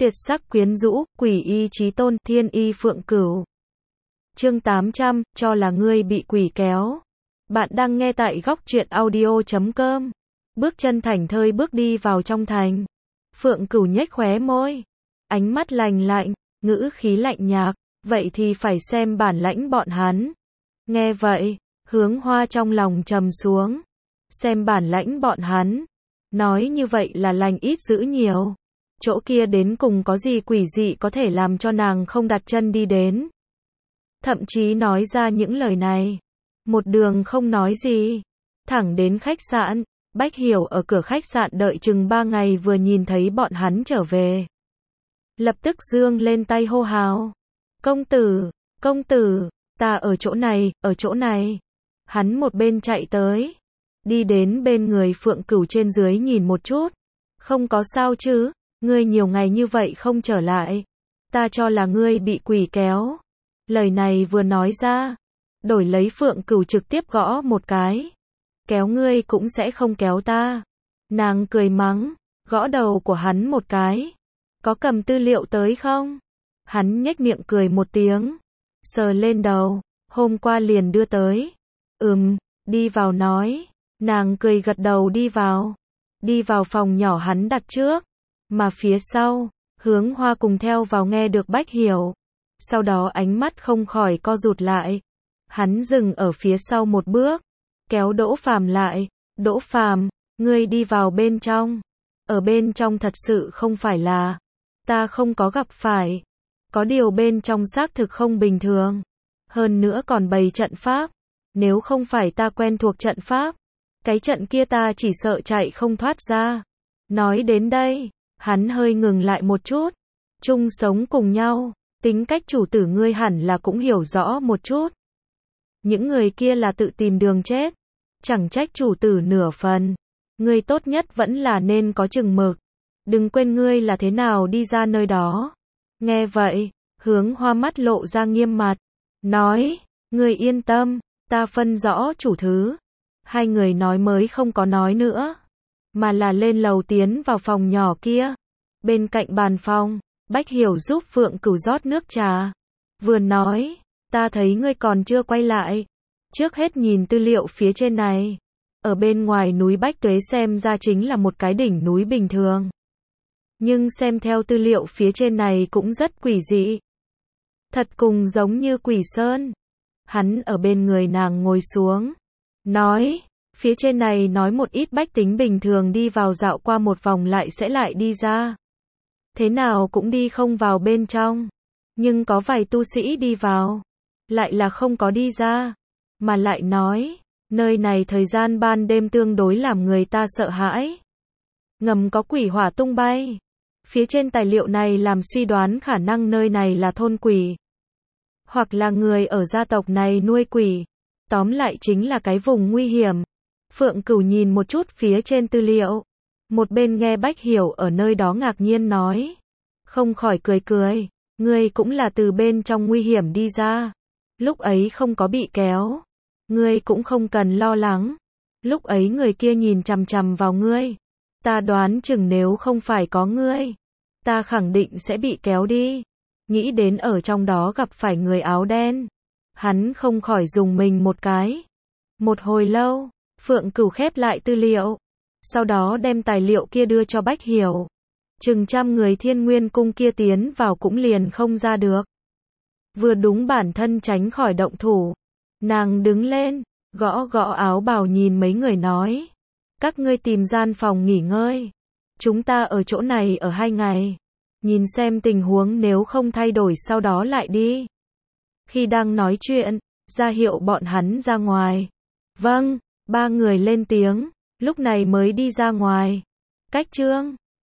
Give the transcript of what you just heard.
Tuyệt sắc quyến rũ, quỷ y chí tôn, thiên y phượng cửu. Chương 800, cho là ngươi bị quỷ kéo. Bạn đang nghe tại góc truyện audio.com. Bước chân thảnh thơi bước đi vào trong thành. Phượng Cửu nhếch khóe môi, ánh mắt lạnh lạnh, ngữ khí lạnh nhạt, vậy thì phải xem bản lãnh bọn hắn. Nghe vậy, Hướng Hoa trong lòng trầm xuống. Xem bản lãnh bọn hắn. Nói như vậy là lành ít dữ nhiều. Chỗ kia đến cùng có gì quỷ dị có thể làm cho nàng không đặt chân đi đến. Thậm chí nói ra những lời này. Một đường không nói gì. Thẳng đến khách sạn. Bách Hiểu ở cửa khách sạn đợi chừng 3 ngày vừa nhìn thấy bọn hắn trở về. Lập tức giương lên tay hô hào. Công tử, ta ở chỗ này, ở chỗ này. Hắn một bên chạy tới. Đi đến bên người Phượng Cửu trên dưới nhìn một chút. Không có sao chứ, ngươi nhiều ngày như vậy không trở lại. Ta cho là ngươi bị quỷ kéo. Lời này vừa nói ra. Đổi lấy Phượng Cửu trực tiếp gõ một cái. Kéo ngươi cũng sẽ không kéo ta. Nàng cười mắng, gõ đầu của hắn một cái. Có cầm tư liệu tới không? Hắn nhếch miệng cười một tiếng. Sờ lên đầu, hôm qua liền đưa tới. Đi vào nói. Nàng cười gật đầu đi vào. Đi vào phòng nhỏ hắn đặt trước. Mà phía sau, Hướng Hoa cùng theo vào nghe được Bách Hiểu. Sau đó ánh mắt không khỏi co rụt lại. Hắn dừng ở phía sau một bước. Kéo Đỗ Phàm lại. Đỗ Phàm, ngươi đi vào bên trong. Ở bên trong thật sự không phải là. Ta không có gặp phải. Có điều bên trong xác thực không bình thường. Hơn nữa còn bày trận pháp. Nếu không phải ta quen thuộc trận pháp. Cái trận kia ta chỉ sợ chạy không thoát ra. Nói đến đây, hắn hơi ngừng lại một chút. Chung sống cùng nhau. Tính cách chủ tử ngươi hẳn là cũng hiểu rõ một chút. Những người kia là tự tìm đường chết. Chẳng trách chủ tử nửa phần. Ngươi tốt nhất vẫn là nên có chừng mực. Đừng quên ngươi là thế nào đi ra nơi đó. Nghe vậy, Hướng Hoa mắt lộ ra nghiêm mặt. Nói, ngươi yên tâm, ta phân rõ chủ thứ. Hai người nói mới không có nói nữa. Mà là lên lầu tiến vào phòng nhỏ kia. Bên cạnh bàn phòng, Bách Hiểu giúp Phượng Cửu rót nước trà. Vừa nói, ta thấy ngươi còn chưa quay lại. Trước hết nhìn tư liệu phía trên này. Ở bên ngoài núi Bách Tuế xem ra chính là một cái đỉnh núi bình thường. Nhưng xem theo tư liệu phía trên này cũng rất quỷ dị. Thật cùng giống như quỷ sơn. Hắn ở bên người nàng ngồi xuống. Nói, phía trên này nói một ít bách tính bình thường đi vào dạo qua một vòng lại sẽ lại đi ra. Thế nào cũng đi không vào bên trong. Nhưng có vài tu sĩ đi vào. Lại là không có đi ra. Mà lại nói, nơi này thời gian ban đêm tương đối làm người ta sợ hãi. Ngầm có quỷ hỏa tung bay. Phía trên tài liệu này làm suy đoán khả năng nơi này là thôn quỷ. Hoặc là người ở gia tộc này nuôi quỷ. Tóm lại chính là cái vùng nguy hiểm. Phượng Cửu nhìn một chút phía trên tư liệu. Một bên nghe Bách Hiểu ở nơi đó ngạc nhiên nói. Không khỏi cười. Ngươi cũng là từ bên trong nguy hiểm đi ra. Lúc ấy không có bị kéo. Ngươi cũng không cần lo lắng. Lúc ấy người kia nhìn chằm chằm vào ngươi. Ta đoán chừng nếu không phải có ngươi, ta khẳng định sẽ bị kéo đi. Nghĩ đến ở trong đó gặp phải người áo đen. Hắn không khỏi dùng mình một cái. Một hồi lâu, Phượng Cửu khép lại tư liệu. Sau đó đem tài liệu kia đưa cho Bách Hiểu. Chừng trăm người Thiên Nguyên Cung kia tiến vào cũng liền không ra được. Vừa đúng bản thân tránh khỏi động thủ. Nàng đứng lên, gõ áo bào nhìn mấy người nói. Các ngươi tìm gian phòng nghỉ ngơi. Chúng ta ở chỗ này ở 2 ngày. Nhìn xem tình huống nếu không thay đổi sau đó lại đi. Khi đang nói chuyện, ra hiệu bọn hắn ra ngoài. Vâng, 3 người lên tiếng, lúc này mới đi ra ngoài. Cách chương